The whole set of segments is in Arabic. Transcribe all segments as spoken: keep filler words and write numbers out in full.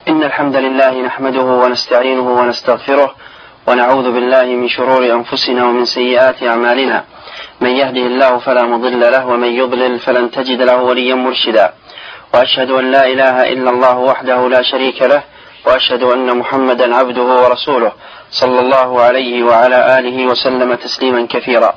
إن الحمد لله نحمده ونستعينه ونستغفره ونعوذ بالله من شرور أنفسنا ومن سيئات أعمالنا. من يهده الله فلا مضل له ومن يضلل فلن تجد له وليا مرشدا. وأشهد أن لا إله إلا الله وحده لا شريك له، وأشهد أن محمدا عبده ورسوله صلى الله عليه وعلى آله وسلم تسليما كثيرا.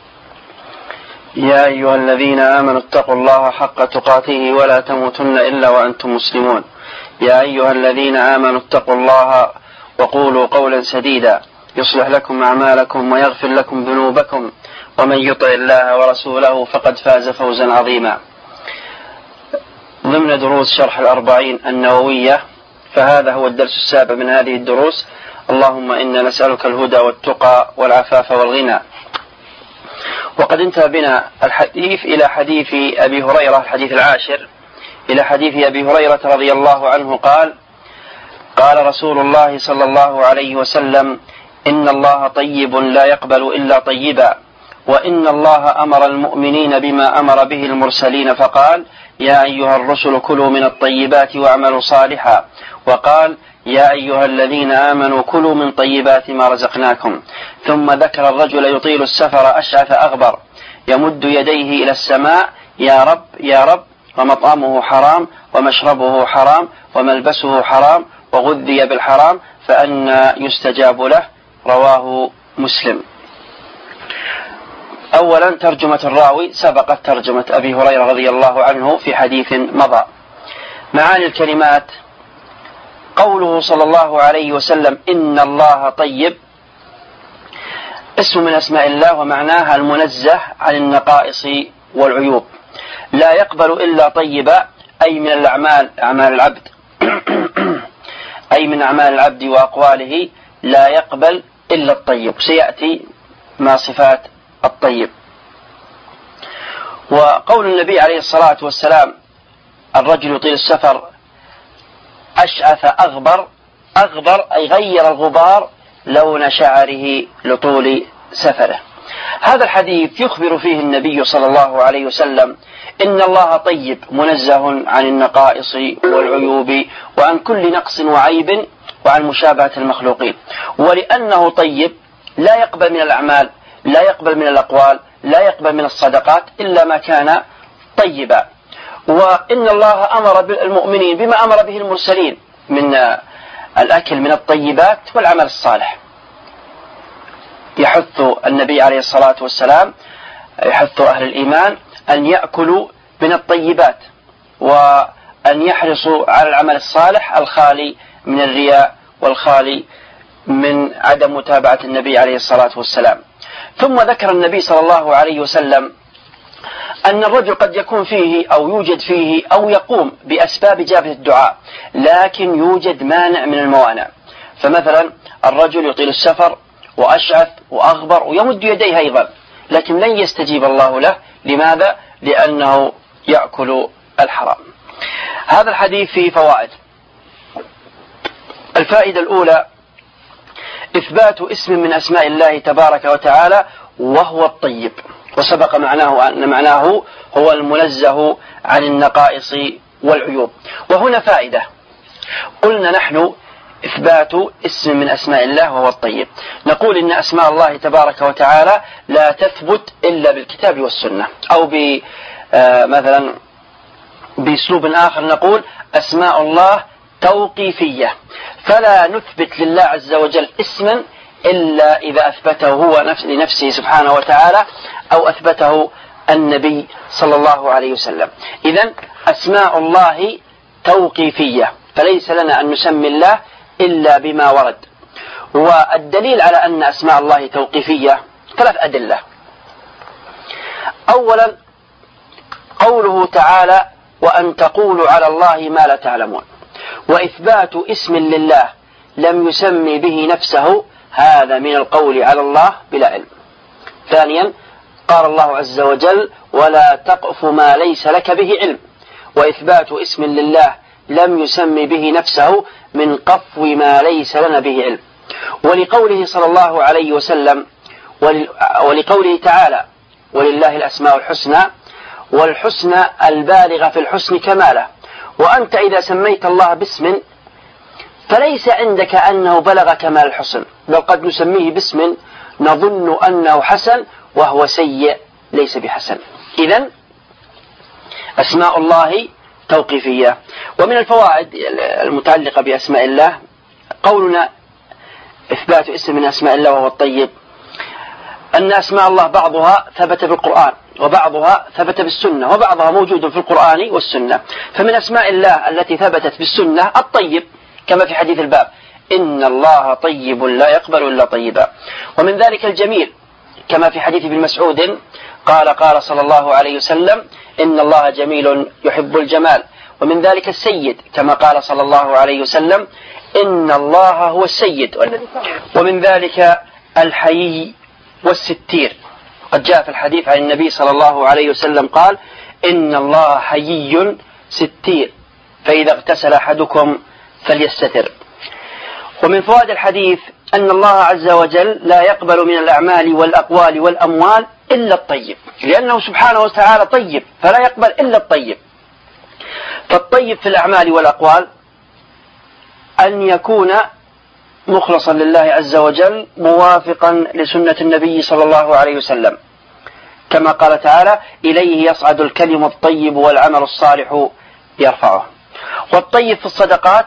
يا أيها الذين آمنوا اتقوا الله حق تقاته ولا تموتن إلا وأنتم مسلمون. يا أيها الذين آمنوا اتقوا الله وقولوا قولا سديدا يصلح لكم أعمالكم ويغفر لكم ذنوبكم، ومن يطع الله ورسوله فقد فاز فوزا عظيما. ضمن دروس شرح الأربعين النووية، فهذا هو الدرس السابع من هذه الدروس. اللهم إنا نسألك الهدى والتقى والعفاف والغنى. وقد انتهى بنا الحديث إلى حديث أبي هريرة، الحديث العاشر، إلى حديث أبي هريرة رضي الله عنه قال: قال رسول الله صلى الله عليه وسلم: إن الله طيب لا يقبل إلا طيبا، وإن الله أمر المؤمنين بما أمر به المرسلين فقال: يا أيها الرسل كلوا من الطيبات واعملوا صالحا، وقال: يا أيها الذين آمنوا كلوا من طيبات ما رزقناكم. ثم ذكر الرجل يطيل السفر أشعث أغبر يمد يديه إلى السماء: يا رب يا رب، ومطعمه حرام ومشربه حرام وملبسه حرام وغذي بالحرام، فأنى يستجاب له. رواه مسلم. أولا ترجمة الراوي. سبقت ترجمة أبي هريرة رضي الله عنه في حديث مضى. معاني الكلمات: قوله صلى الله عليه وسلم إن الله طيب، اسم من أسماء الله ومعناها المنزه عن النقائص والعيوب. لا يقبل إلا طيبا، أي من الأعمال، أعمال العبد أي من أعمال العبد وأقواله لا يقبل إلا الطيب. سيأتي مع صفات الطيب. وقول النبي عليه الصلاة والسلام: الرجل يطيل السفر أشعث أغبر، أغبر أي غير الغبار لون شعره لطول سفره. هذا الحديث يخبر فيه النبي صلى الله عليه وسلم إن الله طيب منزه عن النقائص والعيوب وعن كل نقص وعيب وعن مشابهة المخلوقين. ولأنه طيب لا يقبل من الأعمال، لا يقبل من الأقوال، لا يقبل من الصدقات إلا ما كان طيبا. وإن الله أمر بالمؤمنين بما أمر به المرسلين من الأكل من الطيبات والعمل الصالح. يحث النبي عليه الصلاة والسلام، يحث أهل الإيمان أن يأكلوا من الطيبات، وأن يحرصوا على العمل الصالح الخالي من الرياء والخالي من عدم متابعة النبي عليه الصلاة والسلام. ثم ذكر النبي صلى الله عليه وسلم أن الرجل قد يكون فيه أو يوجد فيه أو يقوم بأسباب إجابة الدعاء، لكن يوجد مانع من الموانع. فمثلا الرجل يطيل السفر وأشعث وأغبر ويمد يديه أيضا، لكن لن يستجيب الله له. لماذا؟ لأنه يأكل الحرام. هذا الحديث فيه فوائد. الفائدة الأولى: إثبات اسم من أسماء الله تبارك وتعالى وهو الطيب، وسبق معناه أن معناه هو المنزه عن النقائص والعيوب. وهنا فائدة: قلنا نحن إثبات اسم من أسماء الله وهو الطيب. نقول إن أسماء الله تبارك وتعالى لا تثبت إلا بالكتاب والسنة، أو ب مثلا بأسلوب آخر نقول أسماء الله توقيفية، فلا نثبت لله عز وجل اسما إلا إذا أثبته هو لنفسه سبحانه وتعالى أو أثبته النبي صلى الله عليه وسلم. إذن أسماء الله توقيفية، فليس لنا أن نسمي الله إلا بما ورد. والدليل على أن أسماء الله توقيفية ثلاث أدلة. أولا قوله تعالى: وأن تقولوا على الله ما لا تعلمون، وإثبات اسم لله لم يسمي به نفسه، هذا من القول على الله بلا علم. ثانيا قال الله عز وجل: ولا تقف ما ليس لك به علم، وإثبات اسم لله لم يسمي به نفسه من قفو ما ليس لنا به علم. ولقوله صلى الله عليه وسلم ولقوله تعالى: ولله الأسماء الحسنى، والحسنى البالغة في الحسن كماله. وأنت إذا سميت الله باسم فليس عندك أنه بلغ كمال الحسن، بل قد نسميه باسم نظن أنه حسن وهو سيء ليس بحسن. إذن أسماء الله توقيفية. ومن الفوائد المتعلقة بأسماء الله قولنا إثبات اسم من أسماء الله وهو الطيب، أن أسماء الله بعضها ثبت بالقرآن وبعضها ثبت بالسنة وبعضها موجود في القرآن والسنة. فمن أسماء الله التي ثبتت بالسنة الطيب كما في حديث الباب إن الله طيب لا يقبل إلا طيبا. ومن ذلك الجميل كما في حديث ابن مسعود قال قال صلى الله عليه وسلم إن الله جميل يحب الجمال. ومن ذلك السيد كما قال صلى الله عليه وسلم إن الله هو السيد. ومن ذلك الحيي والستير، قد جاء في الحديث عن النبي صلى الله عليه وسلم قال إن الله حيي ستير فإذا اغتسل أحدكم فليستتر. ومن فوائد الحديث أن الله عز وجل لا يقبل من الأعمال والأقوال والأموال إلا الطيب، لأنه سبحانه وتعالى طيب فلا يقبل إلا الطيب. فالطيب في الأعمال والأقوال أن يكون مخلصا لله عز وجل موافقا لسنة النبي صلى الله عليه وسلم، كما قال تعالى إليه يصعد الكلم الطيب والعمل الصالح يرفعه. والطيب في الصدقات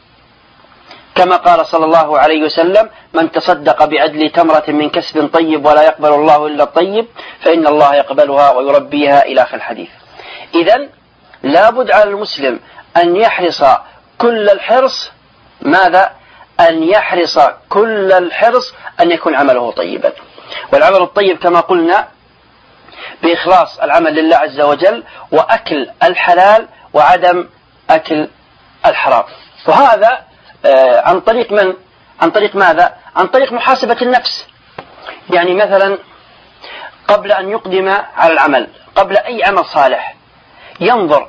كما قال صلى الله عليه وسلم من تصدق بعدل تمرة من كسب طيب ولا يقبل الله إلا الطيب فإن الله يقبلها ويربيها إلى آخر الحديث. إذن لا بد على المسلم أن يحرص كل الحرص ماذا؟ أن يحرص كل الحرص أن يكون عمله طيبا. والعمل الطيب كما قلنا بإخلاص العمل لله عز وجل وأكل الحلال وعدم أكل الحرام. وهذا عن طريق من؟ عن طريق ماذا؟ عن طريق محاسبة النفس. يعني مثلا قبل أن يقدم على العمل، قبل أي عمل صالح ينظر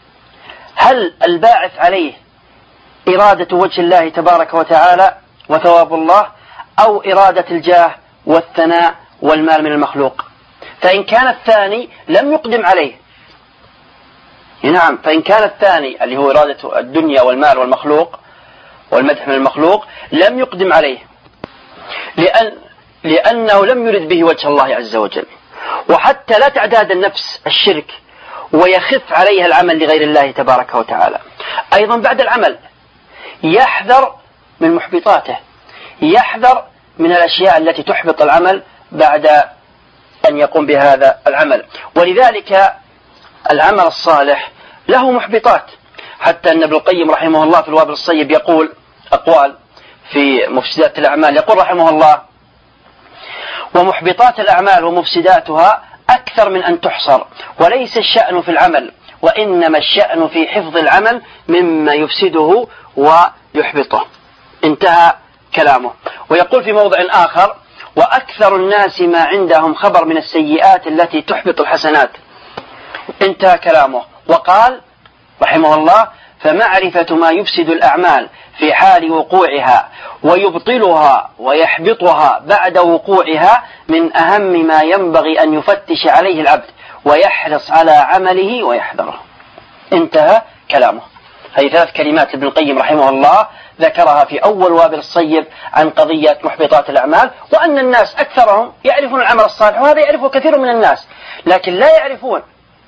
هل الباعث عليه إرادة وجه الله تبارك وتعالى وثواب الله أو إرادة الجاه والثناء والمال من المخلوق. فإن كان الثاني لم يقدم عليه، نعم، فإن كان الثاني اللي هو إرادة الدنيا والمال والمخلوق والمدح من المخلوق لم يقدم عليه لأن لأنه لم يرد به وجه الله عز وجل. وحتى لا تعتاد النفس الشرك ويخف عليها العمل لغير الله تبارك وتعالى. أيضا بعد العمل يحذر من محبطاته، يحذر من الأشياء التي تحبط العمل بعد أن يقوم بهذا العمل. ولذلك العمل الصالح له محبطات، حتى أن ابن القيم رحمه الله في الوابل الصيب يقول أقوال في مفسدات الأعمال، يقول رحمه الله ومحبطات الأعمال ومفسداتها أكثر من أن تحصر، وليس الشأن في العمل وإنما الشأن في حفظ العمل مما يفسده ويحبطه. انتهى كلامه. ويقول في موضع آخر وأكثر الناس ما عندهم خبر من السيئات التي تحبط الحسنات. انتهى كلامه. وقال رحمه الله فمعرفة ما يفسد الأعمال في حال وقوعها ويبطلها ويحبطها بعد وقوعها من أهم ما ينبغي أن يفتش عليه العبد ويحرص على عمله ويحذره. انتهى كلامه. هذه ثلاث كلمات لابن القيم رحمه الله ذكرها في أول وابل الصيب عن قضية محبطات الأعمال، وأن الناس أكثرهم يعرفون العمل الصالح، وهذا يعرفه كثير من الناس، لكن لا يعرفون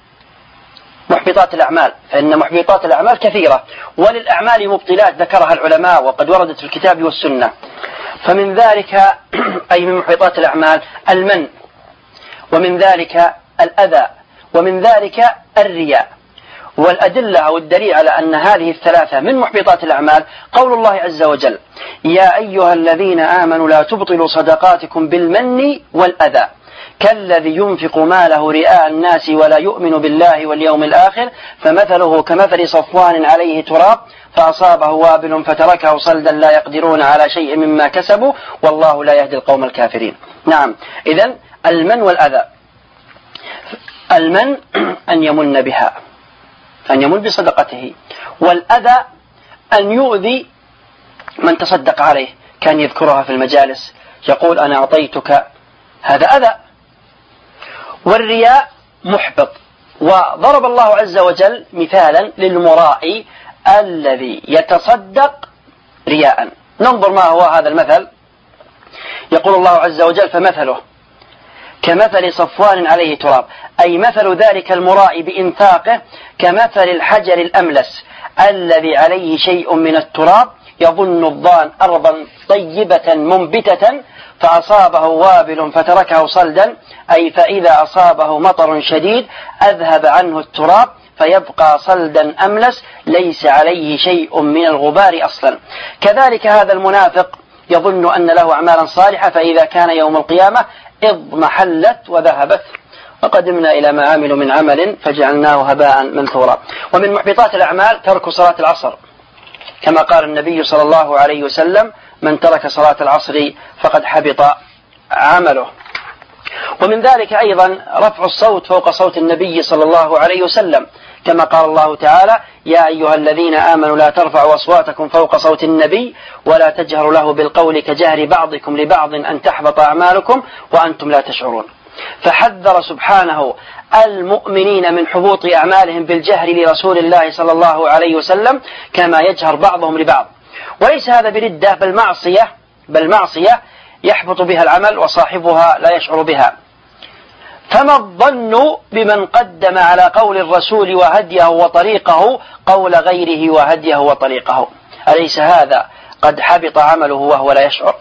محبطات الأعمال، فإن محبطات الأعمال كثيرة، وللأعمال مبطلات ذكرها العلماء وقد وردت في الكتاب والسنة. فمن ذلك أي من محبطات الأعمال المن، ومن ذلك الأذى، ومن ذلك الرياء. والأدلة أو الدليل على أن هذه الثلاثة من محبطات الأعمال قول الله عز وجل يا أيها الذين آمنوا لا تبطلوا صدقاتكم بالمن والأذى كالذي ينفق ماله رئاء الناس ولا يؤمن بالله واليوم الآخر فمثله كمثل صفوان عليه تراب فأصابه وابل فتركه صلدا لا يقدرون على شيء مما كسبوا والله لا يهدي القوم الكافرين. نعم، إذن المن والأذى. المن أن يمن بها، أن يمن بصدقته، والأذى أن يؤذي من تصدق عليه، كان يذكرها في المجالس يقول أنا أعطيتك، هذا أذى. والرياء محبط. وضرب الله عز وجل مثالا للمرائي الذي يتصدق رياء. ننظر ما هو هذا المثل. يقول الله عز وجل: فمثله كمثل صفوان عليه تراب، أي مثل ذلك المرائي بإنفاقه كمثل الحجر الأملس الذي عليه شيء من التراب يظن الظان أرضا طيبة منبتة فأصابه وابل فتركه صلدا، أي فإذا أصابه مطر شديد أذهب عنه التراب فيبقى صلدا أملس ليس عليه شيء من الغبار أصلا. كذلك هذا المنافق يظن أن له أعمالا صالحة فإذا كان يوم القيامة اضمحلت وذهبت، وقدمنا إلى ما عملوا من عمل فجعلناه هباء منثورا. ومن محبطات الأعمال ترك صلاة العصر، كما قال النبي صلى الله عليه وسلم: من ترك صلاة العصر فقد حبط عمله. ومن ذلك أيضا رفع الصوت فوق صوت النبي صلى الله عليه وسلم، كما قال الله تعالى: يا أيها الذين آمنوا لا ترفعوا أصواتكم فوق صوت النبي ولا تجهروا له بالقول كجهر بعضكم لبعض أن تحبط أعمالكم وأنتم لا تشعرون. فحذر سبحانه المؤمنين من حبوط أعمالهم بالجهر لرسول الله صلى الله عليه وسلم كما يجهر بعضهم لبعض. وليس هذا بردة، بل معصية بل معصية يحبط بها العمل وصاحبها لا يشعر بها. فما الظن بمن قدم على قول الرسول وهديه وطريقه قول غيره وهديه وطريقه؟ أليس هذا قد حبط عمله وهو لا يشعر؟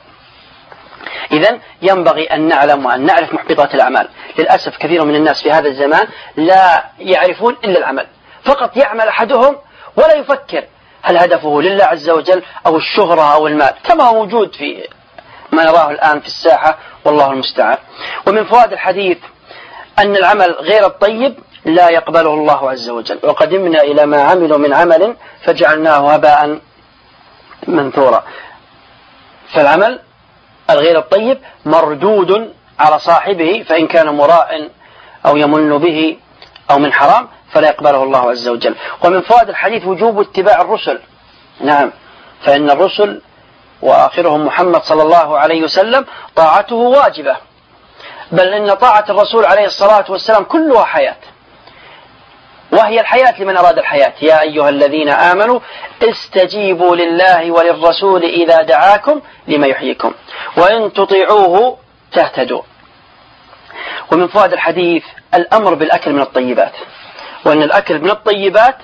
إذن ينبغي أن نعلم وأن نعرف محبطات الأعمال. للأسف كثير من الناس في هذا الزمان لا يعرفون إلا العمل، فقط يعمل أحدهم ولا يفكر هل هدفه لله عز وجل أو الشهرة أو المال، كما هو موجود في ما نراه الآن في الساحة، والله المستعان. ومن فوائد الحديث أن العمل غير الطيب لا يقبله الله عز وجل، وقدمنا إلى ما عملوا من عمل فجعلناه هباء منثورا. فالعمل الغير الطيب مردود على صاحبه، فإن كان مراء أو يمن به أو من حرام فلا يقبله الله عز وجل. ومن فوائد الحديث وجوب اتباع الرسل. نعم، فإن الرسل وآخرهم محمد صلى الله عليه وسلم طاعته واجبة، بل إن طاعة الرسول عليه الصلاة والسلام كلها حياة، وهي الحياة لمن أراد الحياة. يا أيها الذين آمنوا استجيبوا لله وللرسول إذا دعاكم لما يحييكم وإن تطيعوه تهتدوا. ومن فوائد الحديث الأمر بالأكل من الطيبات، وأن الأكل من الطيبات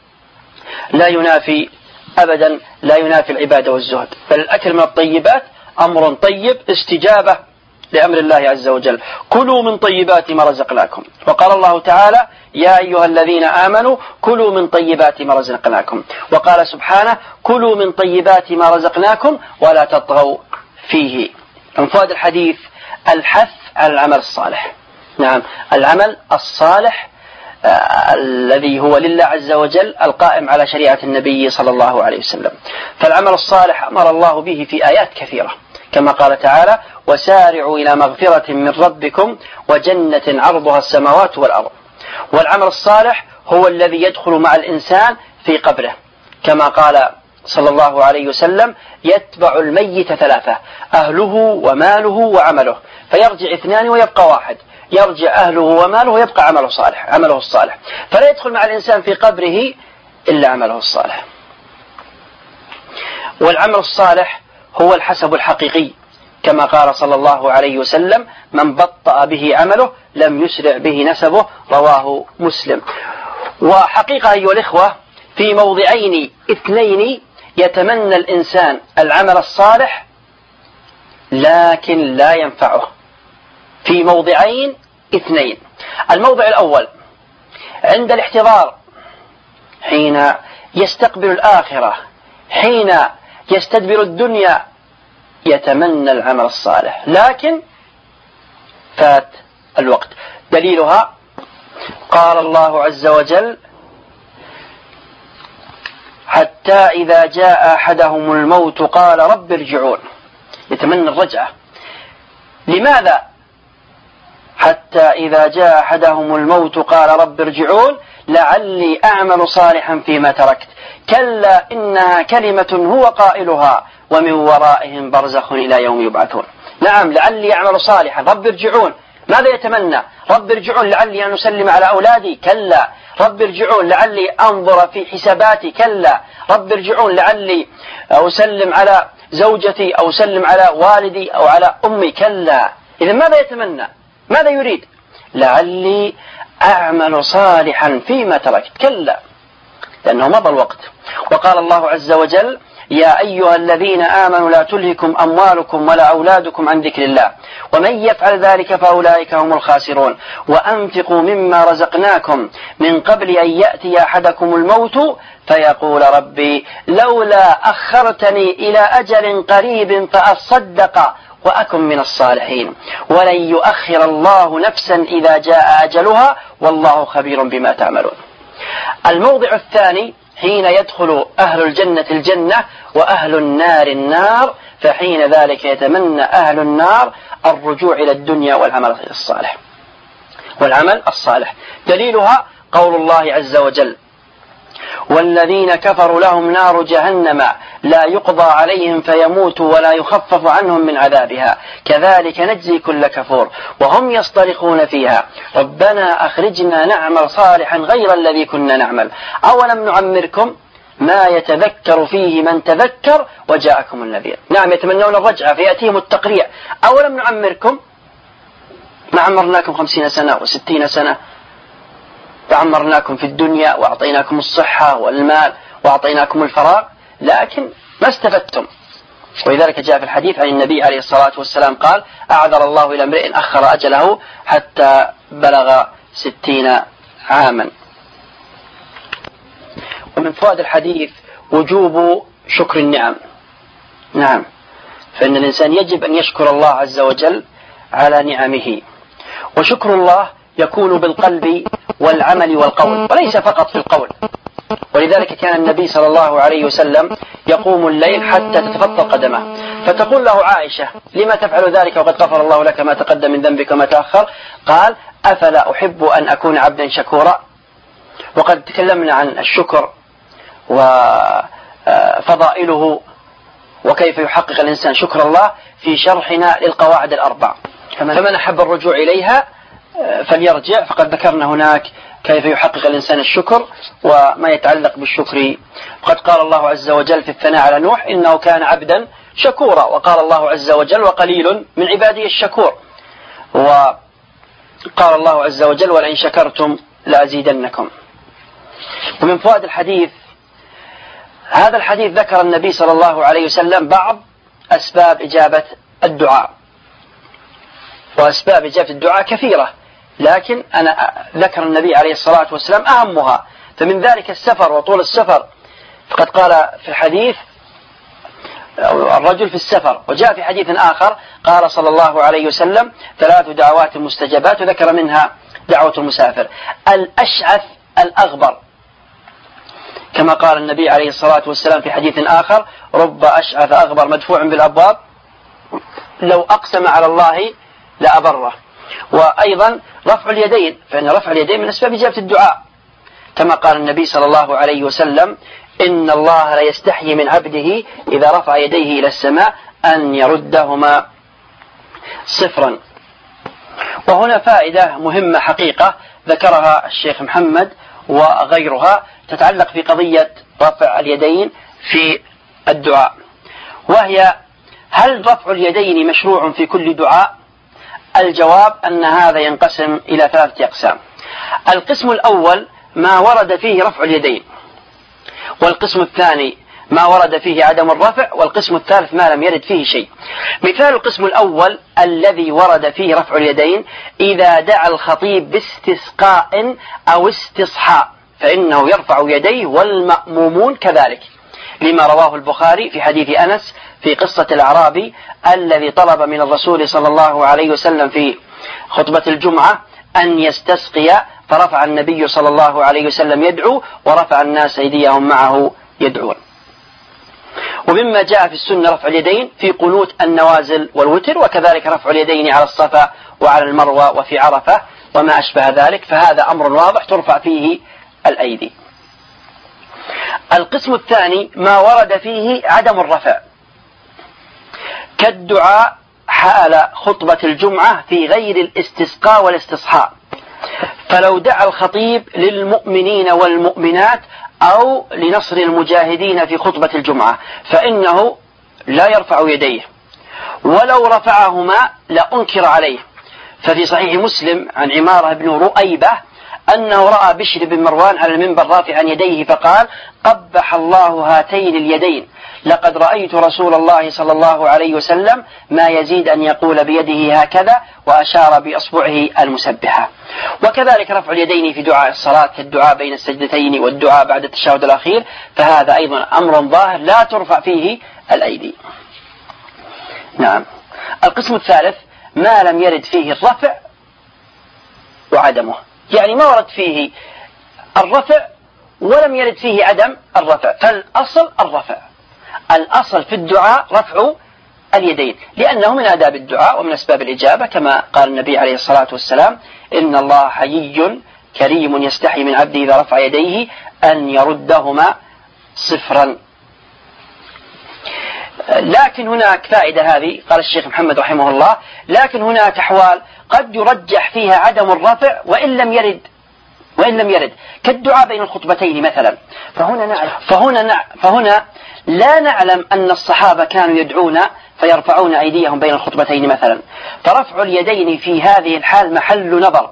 لا ينافي أبدا لا ينافي العبادة والزهد، بل الأكل من الطيبات أمر طيب استجابة لأمر الله عز وجل: كلوا من طيبات ما رزقناكم. وقال الله تعالى: يا أيها الذين آمنوا كلوا من طيبات ما رزقناكم. وقال سبحانه: كلوا من طيبات ما رزقناكم ولا تطغوا فيه. من فوائد الحديث الحث على العمل الصالح. نعم، العمل الصالح آه الذي هو لله عز وجل القائم على شريعة النبي صلى الله عليه وسلم. فالعمل الصالح أمر الله به في آيات كثيرة، كما قال تعالى: وسارعوا إلى مغفرة من ربكم وجنة عرضها السماوات والأرض. والعمل الصالح هو الذي يدخل مع الإنسان في قبره، كما قال صلى الله عليه وسلم: يتبع الميت ثلاثة: أهله وماله وعمله، فيرجع اثنان ويبقى واحد، يرجع أهله وماله ويبقى عمله صالح عمله الصالح، فلا يدخل مع الإنسان في قبره إلا عمله الصالح. والعمل الصالح هو الحسب الحقيقي، كما قال صلى الله عليه وسلم: من بطأ به عمله لم يسرع به نسبه، رواه مسلم. وحقيقة أيها الإخوة في موضعين اثنين يتمنى الإنسان العمل الصالح لكن لا ينفعه، في موضعين اثنين. الموضع الأول عند الاحتضار، حين يستقبل الآخرة، حين يستدبر الدنيا، يتمنى العمل الصالح لكن فات الوقت. دليلها قال الله عز وجل: حتى إذا جاء أحدهم الموت قال رب ارجعون. يتمنى الرجعة. لماذا؟ حتى إذا جاء أحدهم الموت قال رب ارجعون لعلي أعمل صالحا فيما تركت كلا إنها كلمة هو قائلها ومن ورائهم برزخ إلى يوم يبعثون. نعم، لعلي أعمل صالحا، رب ارجعون، ماذا يتمنى؟ رب ارجعون لعلي أن أسلم على أولادي، كلا. رب ارجعون لعلي أنظر في حساباتي، كلا. رب ارجعون لعلي أسلم على زوجتي أو أسلم على والدي أو على أمي، كلا. إذا ماذا يتمنى؟ ماذا يريد؟ لعلي أعمل صالحا فيما تركت، كلا، لأنه مضى الوقت. وقال الله عز وجل: يا أيها الذين آمنوا لا تلهكم أموالكم ولا أولادكم عن ذكر الله ومن يفعل ذلك فأولئك هم الخاسرون وأنفقوا مما رزقناكم من قبل أن يأتي أحدكم الموت فيقول ربي لولا أخرتني إلى أجل قريب فأصدق وأكن من الصالحين ولن يؤخر الله نفسا إذا جاء أجلها والله خبير بما تعملون. الموضع الثاني حين يدخل أهل الجنة الجنة وأهل النار النار، فحين ذلك يتمنى أهل النار الرجوع إلى الدنيا والعمل الصالح والعمل الصالح. دليلها قول الله عز وجل: والذين كفروا لهم نار جهنم لا يقضى عليهم فيموتوا ولا يخفف عنهم من عذابها كذلك نجزي كل كفور وهم يصطرخون فيها ربنا أخرجنا نعمل صالحا غير الذي كنا نعمل أولم نعمركم ما يتذكر فيه من تذكر وجاءكم النذير. نعم، يتمنون الرجعة فيأتيهم التقريع. أولم نعمركم ما عمرناكم خمسين سنة وستين سنة، وعمرناكم في الدنيا وأعطيناكم الصحة والمال وأعطيناكم الفراغ، لكن ما استفدتم. ولذلك جاء في الحديث عن النبي عليه الصلاة والسلام قال: أعذر الله إلى امرئ أخر أجله حتى بلغ ستين عاما. ومن فوائد الحديث وجوب شكر النعم. نعم، فإن الإنسان يجب أن يشكر الله عز وجل على نعمه، وشكر الله يكون بالقلب والعمل والقول وليس فقط في القول. ولذلك كان النبي صلى الله عليه وسلم يقوم الليل حتى تتفطر قدمه، فتقول له عائشة: لما تفعل ذلك وقد غفر الله لك ما تقدم من ذنبك وما تأخر؟ قال: أفلا أحب أن أكون عبدا شكورا. وقد تكلمنا عن الشكر وفضائله وكيف يحقق الإنسان شكر الله في شرحنا للقواعد الأربع، فمن أحب الرجوع إليها فليرجع، فقد ذكرنا هناك كيف يحقق الإنسان الشكر وما يتعلق بالشكر. وقد قال الله عز وجل في الثناء على نوح: إنه كان عبدا شكورا. وقال الله عز وجل: وقليل من عبادي الشكور. وقال الله عز وجل: ولئن شكرتم لأزيدنكم. ومن فوائد الحديث، هذا الحديث ذكر النبي صلى الله عليه وسلم بعض أسباب إجابة الدعاء، وأسباب إجابة الدعاء كثيرة، لكن أنا ذكر النبي عليه الصلاة والسلام أهمها. فمن ذلك السفر وطول السفر، فقد قال في الحديث الرجل في السفر. وجاء في حديث آخر قال صلى الله عليه وسلم: ثلاث دعوات مستجابات، وذكر منها دعوة المسافر. الأشعث الأغبر، كما قال النبي عليه الصلاة والسلام في حديث آخر: رب أشعث أغبر مدفوع بالأبواب لو أقسم على الله لأبره. وأيضا رفع اليدين، فإن رفع اليدين من أسباب إجابة الدعاء، كما قال النبي صلى الله عليه وسلم: إن الله لا يستحيي من عبده إذا رفع يديه إلى السماء أن يردهما صفرا. وهنا فائدة مهمة حقيقة ذكرها الشيخ محمد وغيرها تتعلق في قضية رفع اليدين في الدعاء، وهي: هل رفع اليدين مشروع في كل دعاء؟ الجواب أن هذا ينقسم إلى ثلاثة أقسام. القسم الأول ما ورد فيه رفع اليدين، والقسم الثاني ما ورد فيه عدم الرفع، والقسم الثالث ما لم يرد فيه شيء. مثال القسم الأول الذي ورد فيه رفع اليدين: إذا دعا الخطيب باستسقاء أو استصحاء فإنه يرفع يديه والمأمومون كذلك، لما رواه البخاري في حديث أنس في قصة الأعرابي الذي طلب من الرسول صلى الله عليه وسلم في خطبة الجمعة أن يستسقي، فرفع النبي صلى الله عليه وسلم يدعو، ورفع الناس أيديهم معه يدعون. ومما جاء في السنة رفع اليدين في قنوت النوازل والوتر، وكذلك رفع اليدين على الصفا وعلى المروة وفي عرفة وما أشبه ذلك، فهذا أمر واضح ترفع فيه الأيدي. القسم الثاني ما ورد فيه عدم الرفع، كالدعاء حال خطبة الجمعة في غير الاستسقاء والاستصحاء، فلو دعا الخطيب للمؤمنين والمؤمنات أو لنصر المجاهدين في خطبة الجمعة فإنه لا يرفع يديه، ولو رفعهما لأنكر عليه. ففي صحيح مسلم عن عمارة بن رؤيبة أنه رأى بشر بن مروان على المنبر رافعا يديه فقال: قبح الله هاتين اليدين، لقد رأيت رسول الله صلى الله عليه وسلم ما يزيد أن يقول بيده هكذا، وأشار بأصبعه المسبحة. وكذلك رفع اليدين في دعاء الصلاة كالدعاء بين السجدتين والدعاء بعد التشهد الأخير، فهذا أيضا أمر ظاهر لا ترفع فيه الأيدي. نعم. القسم الثالث ما لم يرد فيه الرفع وعدمه، يعني ما ورد فيه الرفع ولم يرد فيه عدم الرفع، فالأصل الرفع. الأصل في الدعاء رفع اليدين، لأنه من آداب الدعاء ومن أسباب الإجابة، كما قال النبي عليه الصلاة والسلام: إن الله حيي كريم يستحي من عبده إذا رفع يديه أن يردهما صفرا. لكن هناك فائدة، هذه قال الشيخ محمد رحمه الله: لكن هناك أحوال قد يرجح فيها عدم الرفع وإن لم يرد وإن لم يرد كالدعاء بين الخطبتين مثلا، فهنا نعلم فهنا نع فهنا لا نعلم أن الصحابة كانوا يدعون فيرفعون أيديهم بين الخطبتين مثلا، فرفع اليدين في هذه الحال محل نظر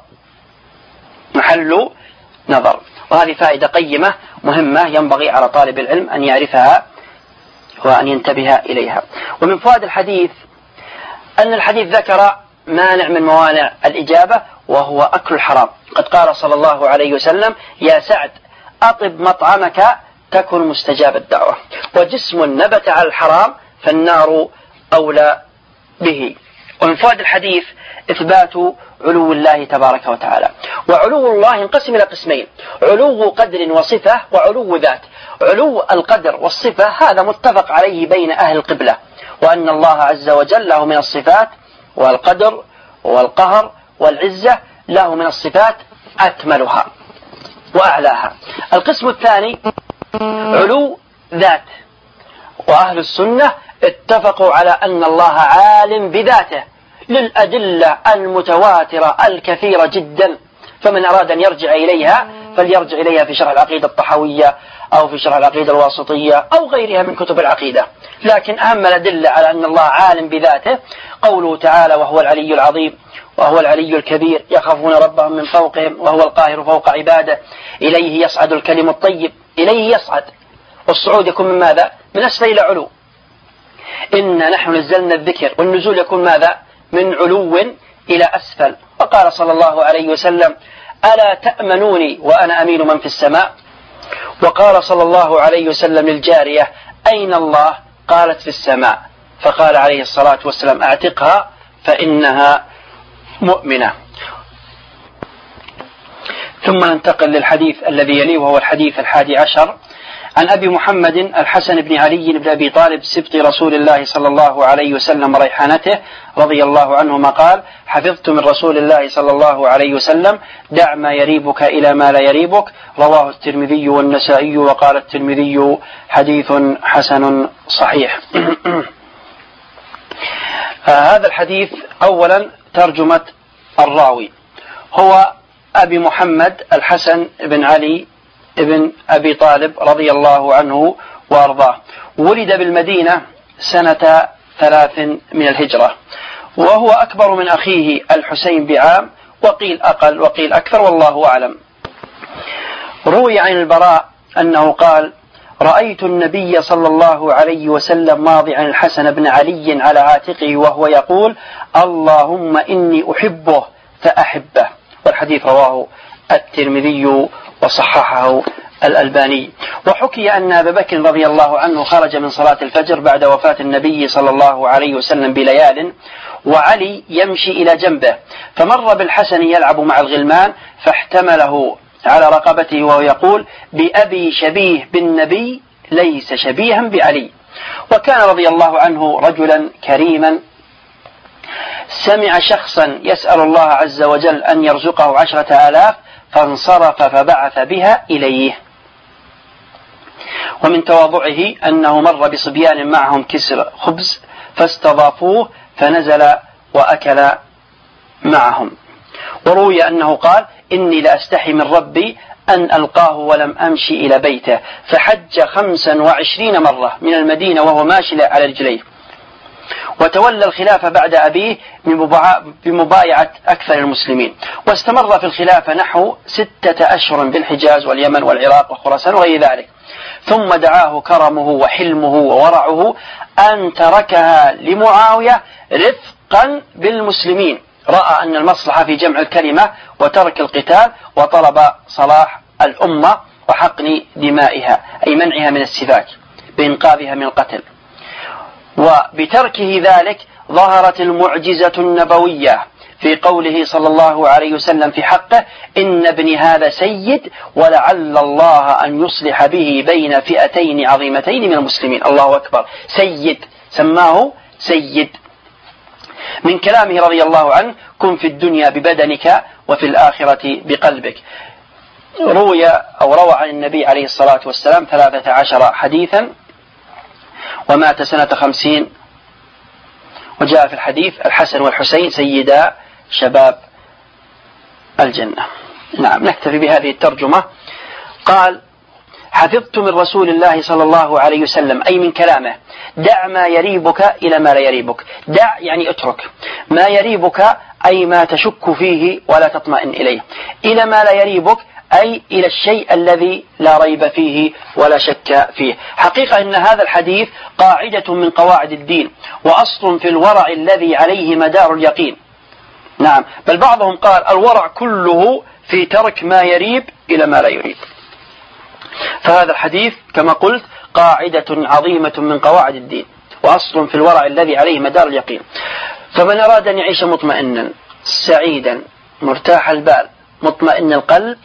محل نظر وهذه فائدة قيمة مهمة ينبغي على طالب العلم أن يعرفها وأن ينتبه إليها. ومن فوائد الحديث أن الحديث ذكر مانع من موانع الإجابة وهو أكل الحرام. قد قال صلى الله عليه وسلم: يا سعد أطب مطعمك تكن مستجاب الدعوة، وجسم نبت على الحرام فالنار أولى به. ومن فوائد الحديث إثبات علو الله تبارك وتعالى. وعلو الله ينقسم إلى قسمين: علو قدر وصفة وعلو ذات. علو القدر والصفة هذا متفق عليه بين أهل القبلة، وأن الله عز وجل له من الصفات والقدر والقهر والعزة، له من الصفات أكملها وأعلاها. القسم الثاني علو ذات، وأهل السنة اتفقوا على أن الله عالم بذاته للأدلة المتواترة الكثيرة جدا، فمن أراد أن يرجع إليها فليرجع إليها في شرح العقيدة الطحوية أو في شرح العقيدة الواسطية أو غيرها من كتب العقيدة. لكن أهم الأدلة على أن الله عالم بذاته قوله تعالى: وهو العلي العظيم وهو العلي الكبير يخافون ربهم من فوقهم وهو القاهر فوق عباده، إليه يصعد الكلم الطيب، إليه يصعد، والصعود يكون من ماذا؟ من أسفل إلى علو. إنا نحن نزلنا الذكر، والنزول يكون ماذا؟ من علو إلى أسفل. وقال صلى الله عليه وسلم: ألا تأمنوني وأنا أمين من في السماء؟ وقال صلى الله عليه وسلم للجارية: أين الله؟ قالت: في السماء. فقال عليه الصلاة والسلام: أعتقها فإنها مؤمنة. ثم ننتقل للحديث الذي يليه وهو الحديث الحادي عشر عن أبي محمد الحسن بن علي بن أبي طالب سبط رسول الله صلى الله عليه وسلم ريحانته رضي الله عنهما قال: حفظت من رسول الله صلى الله عليه وسلم: دع ما يريبك إلى ما لا يريبك. رواه الترمذي والنسائي، وقال الترمذي: حديث حسن صحيح. هذا الحديث أولا ترجمة الراوي، هو أبي محمد الحسن بن علي ابن أبي طالب رضي الله عنه وأرضاه، ولد بالمدينة سنة ثلاث من الهجرة، وهو أكبر من أخيه الحسين بعام، وقيل أقل وقيل أكثر والله أعلم. روي عن البراء أنه قال: رأيت النبي صلى الله عليه وسلم ماضعا الحسن بن علي على عاتقه وهو يقول: اللهم إني أحبه فأحبه. والحديث رواه الترمذي وصححه الألباني. وحكي أن أبا بكر رضي الله عنه خرج من صلاة الفجر بعد وفاة النبي صلى الله عليه وسلم بليال، وعلي يمشي إلى جنبه، فمر بالحسن يلعب مع الغلمان فاحتمله على رقبته وهو يقول: بأبي شبيه بالنبي ليس شبيها بعلي. وكان رضي الله عنه رجلا كريما، سمع شخصا يسأل الله عز وجل أن يرزقه عشرة آلاف فانصرف فبعث بها إليه. ومن تواضعه أنه مر بصبيان معهم كسر خبز فاستضافوه فنزل وأكل معهم. وروي أنه قال: إني لأستحي من ربي أن ألقاه ولم أمشي إلى بيته، فحج خمسا وعشرين مرة من المدينة وهو ماشي على رجليه، وتولى الخلافة بعد أبيه بمبايعة أكثر المسلمين، واستمر في الخلافة نحو ستة أشهر بالحجاز واليمن والعراق وخراسان وغير ذلك، ثم دعاه كرمه وحلمه وورعه أن تركها لمعاوية رفقا بالمسلمين، رأى أن المصلحة في جمع الكلمة وترك القتال، وطلب صلاح الأمة وحقن دمائها، أي منعها من السفاك بإنقاذها من القتل. وبتركه ذلك ظهرت المعجزة النبوية في قوله صلى الله عليه وسلم في حقه: إن ابني هذا سيد ولعل الله أن يصلح به بين فئتين عظيمتين من المسلمين. الله أكبر، سيد، سماه سيد. من كلامه رضي الله عنه: كن في الدنيا ببدنك وفي الآخرة بقلبك. روي أو روى عن النبي عليه الصلاة والسلام ثلاثة عشر حديثا، ومات سنة خمسين. وجاء في الحديث: الحسن والحسين سيدا شباب الجنة. نعم، نكتفي بهذه الترجمة. قال: حفظت من رسول الله صلى الله عليه وسلم، أي من كلامه: دع ما يريبك إلى ما لا يريبك. دع يعني اترك، ما يريبك أي ما تشك فيه ولا تطمئن إليه، إلى ما لا يريبك أي إلى الشيء الذي لا ريب فيه ولا شك فيه. حقيقة أن هذا الحديث قاعدة من قواعد الدين، وأصل في الورع الذي عليه مدار اليقين. نعم، بل بعضهم قال: الورع كله في ترك ما يريب إلى ما لا يريب. فهذا الحديث كما قلت قاعدة عظيمة من قواعد الدين، وأصل في الورع الذي عليه مدار اليقين. فمن أراد أن يعيش مطمئنا سعيدا مرتاح البال مطمئن القلب،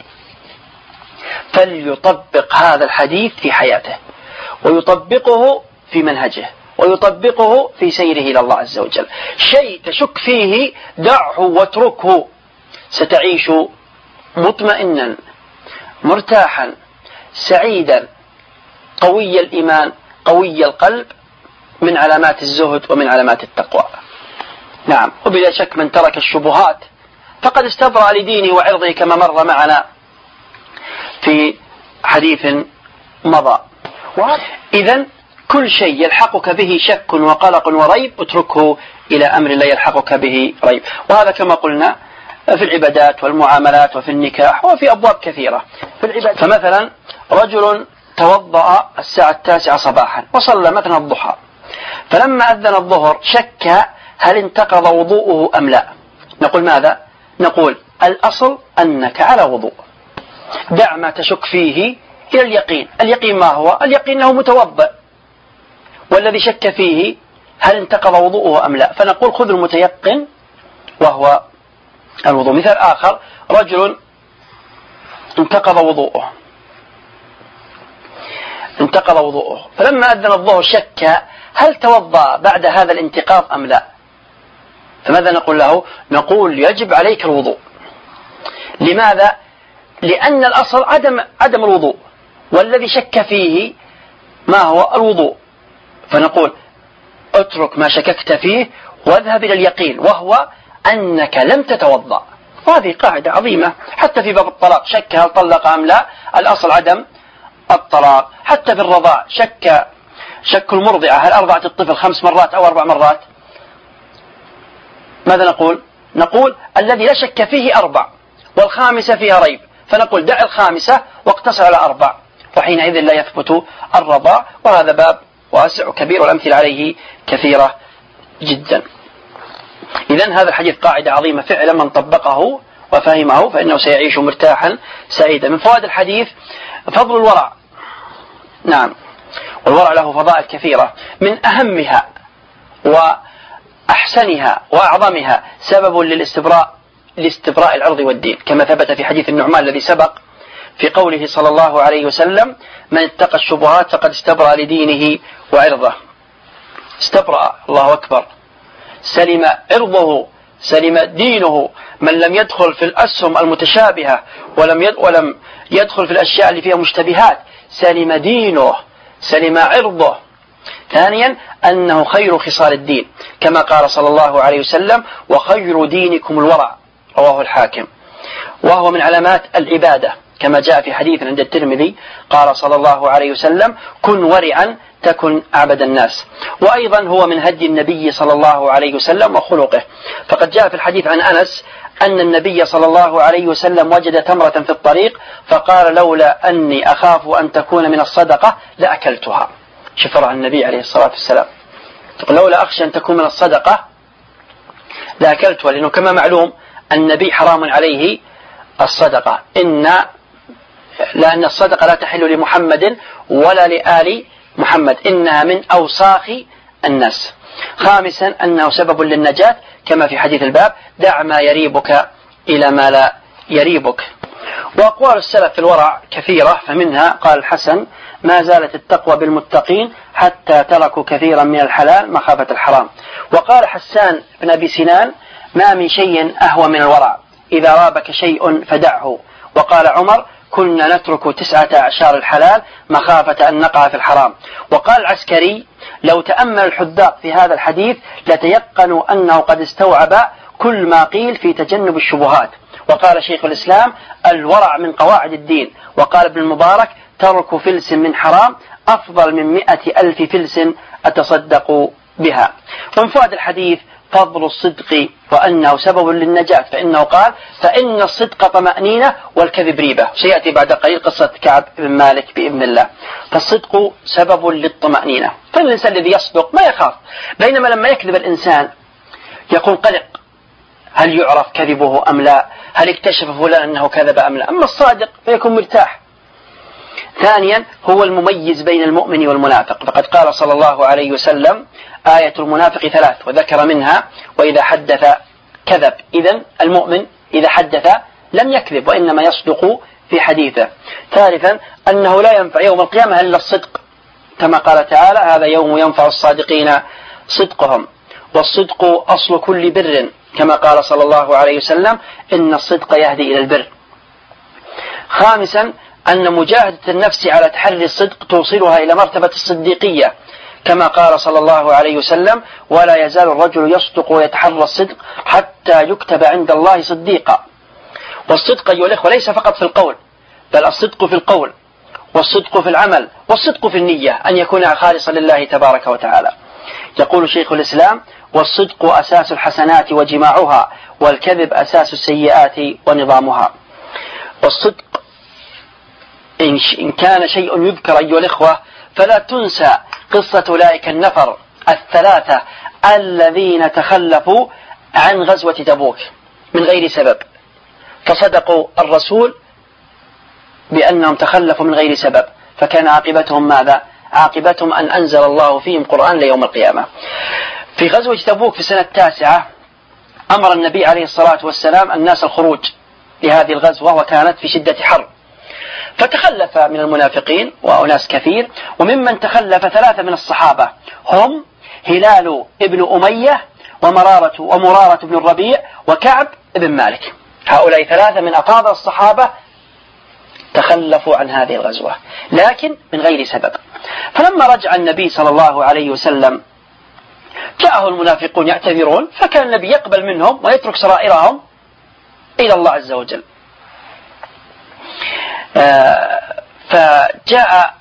فليطبق هذا الحديث في حياته، ويطبقه في منهجه، ويطبقه في سيره إلى الله عز وجل. شيء تشك فيه دعه واتركه، ستعيش مطمئنا مرتاحا سعيدا قوي الإيمان قوي القلب، من علامات الزهد ومن علامات التقوى. نعم، وبلا شك من ترك الشبهات فقد استبرأ لدينه وعرضه، كما مر معنا في حديث مضى. إذن كل شيء يلحقك به شك وقلق وريب اتركه إلى أمر لا يلحقك به ريب. وهذا كما قلنا في العبادات والمعاملات وفي النكاح وفي أبواب كثيرة في العبادات. فمثلا رجل توضأ الساعة التاسعة صباحا وصلى مثلا الضحى، فلما أذن الظهر شك هل انتقض وضوءه أم لا. نقول ماذا؟ نقول الأصل أنك على وضوء. دع ما تشك فيه إلى اليقين. اليقين ما هو؟ اليقين أنه متوضأ، والذي شك فيه هل انتقض وضوءه أم لا، فنقول خذ المتيقن وهو الوضوء. مثال آخر: رجل انتقض وضوءه انتقض وضوءه فلما أذن الظهر شك هل توضأ بعد هذا الانتقاض أم لا، فماذا نقول له؟ نقول يجب عليك الوضوء. لماذا؟ لأن الأصل عدم عدم الوضوء، والذي شك فيه ما هو؟ الوضوء. فنقول اترك ما شككت فيه واذهب إلى اليقين، وهو أنك لم تتوضأ. وهذه قاعدة عظيمة حتى في باب الطلاق. شك هل طلق أم لا، الأصل عدم الطلاق. حتى في الرضاع شك شك المرضعة هل أرضعت الطفل خمس مرات أو أربع مرات، ماذا نقول؟ نقول الذي لا شك فيه أربع والخامسة فيها ريب، فنقول دع الخامسة واقتصر على أربع، وحينئذ لا يثبت الرضاع. وهذا باب واسع وكبير والأمثلة عليه كثيرة جدا. إذن هذا الحديث قاعدة عظيمة فعلا، من طبقه وفهمه فإنه سيعيش مرتاحا سعيدا. من فوائد الحديث فضل الورع. نعم، والورع له فضائل كثيرة، من أهمها وأحسنها وأعظمها سبب للاستبراء لاستبراء العرض والدين، كما ثبت في حديث النعمان الذي سبق في قوله صلى الله عليه وسلم: من اتقى الشبهات فقد استبرأ لدينه وعرضه. استبرأ، الله أكبر، سلم عرضه سلم دينه. من لم يدخل في الأسهم المتشابهة ولم ولم يدخل في الأشياء اللي فيها مشتبهات سلم دينه سلم عرضه. ثانيا أنه خير خصال الدين كما قال صلى الله عليه وسلم وخير دينكم الورع رواه الحاكم، وهو من علامات العبادة كما جاء في حديث عند الترمذي قال صلى الله عليه وسلم كن ورعا تكن أعبد الناس. وأيضا هو من هدي النبي صلى الله عليه وسلم وخلقه، فقد جاء في الحديث عن أنس أن النبي صلى الله عليه وسلم وجد تمرة في الطريق فقال لولا أني أخاف أن تكون من الصدقة لأكلتها. شفرها النبي عليه الصلاة والسلام، لولا أخشى أن تكون من الصدقة لأكلتها، لأنه كما معلوم النبي حرام عليه الصدقة، إن لأن الصدقة لا تحل لمحمد ولا لآل محمد، إنها من أوساخ الناس. خامسا أنه سبب للنجاة كما في حديث الباب دع ما يريبك إلى ما لا يريبك. وأقوال السلف في الورع كثيرة، فمنها قال الحسن ما زالت التقوى بالمتقين حتى تركوا كثيرا من الحلال مخافة الحرام. وقال حسان بن أبي سنان ما من شيء أهوى من الورع إذا رابك شيء فدعه. وقال عمر كنا نترك تسعة أعشار الحلال مخافة أن نقع في الحرام. وقال العسكري لو تأمل الحذاق في هذا الحديث لتيقنوا أنه قد استوعب كل ما قيل في تجنب الشبهات. وقال شيخ الإسلام الورع من قواعد الدين. وقال ابن المبارك ترك فلس من حرام أفضل من مئة ألف فلس أتصدق بها. ومن فوائد الحديث فضل الصدق وأنه سبب للنجاة، فإنه قال فإن الصدق طمأنينة والكذب ريبة. سيأتي بعد قليل قصة كعب بن مالك بإذن الله. فالصدق سبب للطمأنينة، فالإنسان الذي يصدق ما يخاف، بينما لما يكذب الإنسان يكون قلق هل يعرف كذبه أم لا، هل اكتشف فلان أنه كذب أم لا. أما الصادق فيكون مرتاح. ثانيا هو المميز بين المؤمن والمنافق، فقد قال صلى الله عليه وسلم آية المنافق ثلاث وذكر منها وإذا حدث كذب. إذن المؤمن إذا حدث لم يكذب وإنما يصدق في حديثه. ثالثا أنه لا ينفع يوم القيامة إلا الصدق كما قال تعالى هذا يوم ينفع الصادقين صدقهم، والصدق أصل كل بر كما قال صلى الله عليه وسلم إن الصدق يهدي إلى البر. خامسا أن مجاهدة النفس على تحري الصدق توصلها إلى مرتبة الصديقية كما قال صلى الله عليه وسلم ولا يزال الرجل يصدق ويتحرى الصدق حتى يكتب عند الله صديقا. والصدق أيها الإخوة ليس فقط في القول، بل الصدق في القول والصدق في العمل والصدق في النية أن يكون خالصا لله تبارك وتعالى. يقول شيخ الإسلام والصدق أساس الحسنات وجماعها والكذب أساس السيئات ونظامها. والصدق إن كان شيء يذكر أيها الإخوة فلا تنسى قصة أولئك النفر الثلاثة الذين تخلفوا عن غزوة تبوك من غير سبب، فصدقوا الرسول بأنهم تخلفوا من غير سبب، فكان عاقبتهم ماذا؟ عاقبتهم أن أنزل الله فيهم قرآن ليوم القيامة. في غزوة تبوك في السنة التاسعة أمر النبي عليه الصلاة والسلام الناس الخروج لهذه الغزوة وكانت في شدة حر، فتخلف من المنافقين وأناس كثير، وممن تخلف ثلاثة من الصحابة هم هلال ابن أمية ومرارة ومرارة بن الربيع وكعب بن مالك. هؤلاء ثلاثة من أفاضل الصحابة تخلفوا عن هذه الغزوة لكن من غير سبب. فلما رجع النبي صلى الله عليه وسلم جاءه المنافقون يعتذرون، فكان النبي يقبل منهم ويترك سرائرهم إلى الله عز وجل. آه فجاء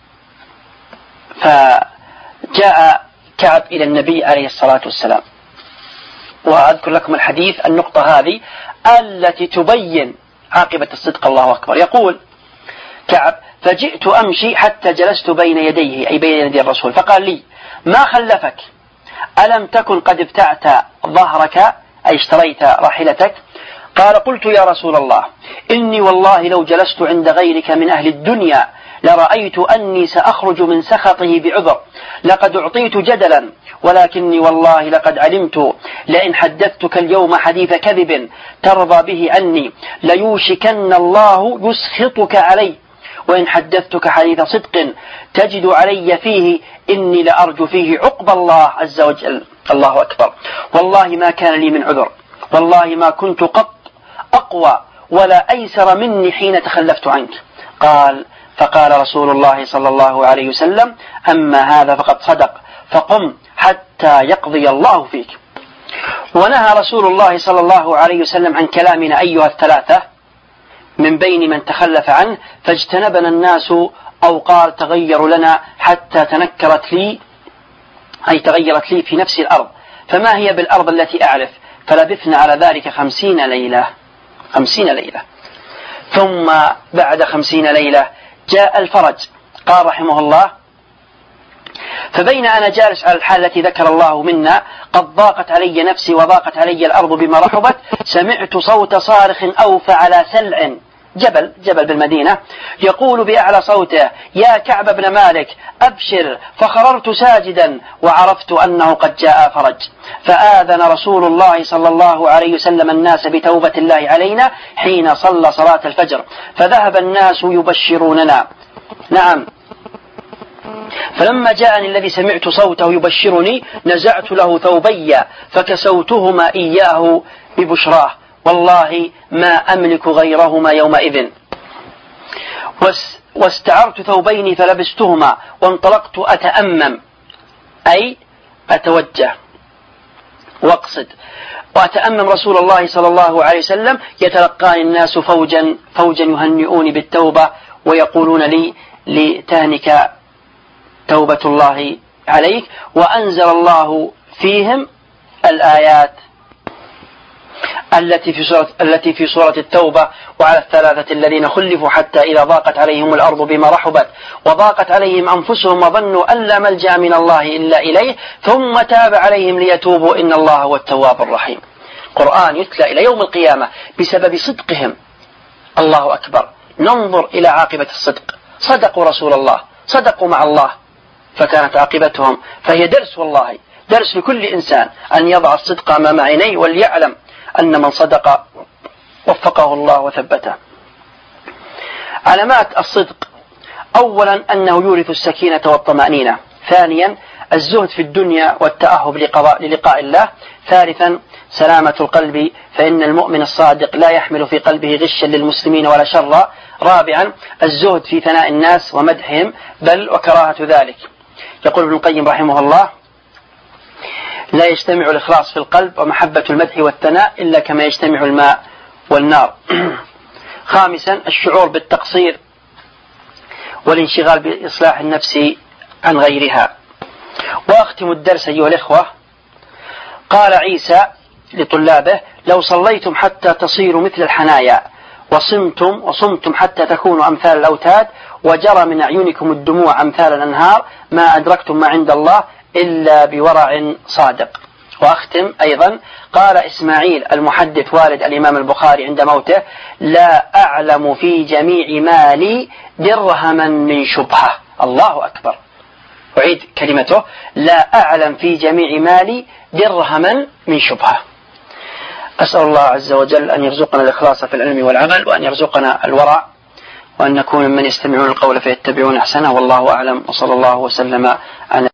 فجاء كعب إلى النبي عليه الصلاة والسلام، وأذكر لكم الحديث النقطة هذه التي تبين عاقبة الصدق. الله أكبر. يقول كعب فجئت أمشي حتى جلست بين يديه أي بين يدي الرسول فقال لي ما خلفك؟ ألم تكن قد ابتعت ظهرك أي اشتريت راحلتك؟ قال قلت يا رسول الله إني والله لو جلست عند غيرك من أهل الدنيا لرأيت أني سأخرج من سخطه بعذر، لقد أعطيت جدلا ولكني والله لقد علمت لئن حدثتك اليوم حديث كذب ترضى به عني ليوشكن الله يسخطك علي، وإن حدثتك حديث صدق تجد علي فيه إني لأرجو فيه عقب الله عز وجل. الله أكبر. والله ما كان لي من عذر، والله ما كنت قط أقوى ولا أيسر مني حين تخلفت عنك. قال فقال رسول الله صلى الله عليه وسلم: أما هذا فقد صدق، فقم حتى يقضي الله فيك. ونهى رسول الله صلى الله عليه وسلم عن كلامنا أيها الثلاثة من بين من تخلف عنه، فاجتنبنا الناس، أو قال تغير لنا حتى تنكرت لي، أي تغيرت لي في نفس الأرض، فما هي بالأرض التي أعرف؟ فلبثنا على ذلك خمسين ليلة خمسين ليلة ثم بعد خمسين ليلة جاء الفرج. قال رحمه الله: فبين أنا جالس على الحال التي ذكر الله منا، قد ضاقت علي نفسي وضاقت علي الأرض بما رحبت، سمعت صوت صارخ أوفى على سلع، جبل جبل بالمدينة، يقول بأعلى صوته: يا كعب بن مالك أبشر، فخررت ساجدا وعرفت أنه قد جاء فرج. فآذن رسول الله صلى الله عليه وسلم الناس بتوبة الله علينا حين صلى صلاة الفجر، فذهب الناس يبشروننا. نعم. فلما جاءني الذي سمعت صوته يبشرني، نزعت له ثوبي فكسوتهما إياه ببشراه، والله ما أملك غيرهما يومئذ. واستعرت ثوبين فلبستهما وانطلقت أتأمم، أي أتوجه واقصد، وأتأمم رسول الله صلى الله عليه وسلم، يتلقاني الناس فوجا فوجا يهنئوني بالتوبة ويقولون لي: لتهنك توبة الله عليك. وأنزل الله فيهم الآيات التي في سورة التي في سورة التوبة: وعلى الثلاثة الذين خلفوا حتى إذا ضاقت عليهم الأرض بما رحبت وضاقت عليهم أنفسهم وظنوا أن لا ملجأ من الله إلا إليه ثم تاب عليهم ليتوبوا إن الله هو التواب الرحيم. قرآن يتلى إلى يوم القيامة بسبب صدقهم. الله أكبر. ننظر إلى عاقبة الصدق. صدقوا رسول الله، صدقوا مع الله، فكانت عاقبتهم، فهي درس، والله درس لكل إنسان أن يضع الصدق أمام عينيه وليعلم أن من صدق وفقه الله وثبته. علامات الصدق: أولا أنه يورث السكينة والطمأنينة. ثانيا الزهد في الدنيا والتأهب للقاء الله. ثالثا سلامة القلب، فإن المؤمن الصادق لا يحمل في قلبه غشا للمسلمين ولا شرا. رابعا الزهد في ثناء الناس ومدحهم، بل وكراهة ذلك. يقول ابن القيم رحمه الله: لا يجتمع الإخلاص في القلب ومحبة المدح والثناء إلا كما يجتمع الماء والنار. خامسا الشعور بالتقصير والانشغال بإصلاح النفس عن غيرها. وأختم الدرس أيها الإخوة. قال عيسى لطلابه: لو صليتم حتى تصيروا مثل الحنايا، وصمتم وصمتم حتى تكونوا أمثال الأوتاد، وجرى من أعينكم الدموع أمثال الأنهار، ما أدركتم ما عند الله إلا بورع صادق. وأختم أيضا. قال إسماعيل المحدث والد الإمام البخاري عند موته: لا أعلم في جميع مالي درهما من شبهة. الله أكبر. أعيد كلمته: لا أعلم في جميع مالي درهما من شبهة. أسأل الله عز وجل أن يرزقنا الإخلاص في العلم والعمل، وأن يرزقنا الورع، وأن نكون ممن يستمعون القول فيتبعون أحسنه، والله أعلم، وصلى الله وسلم على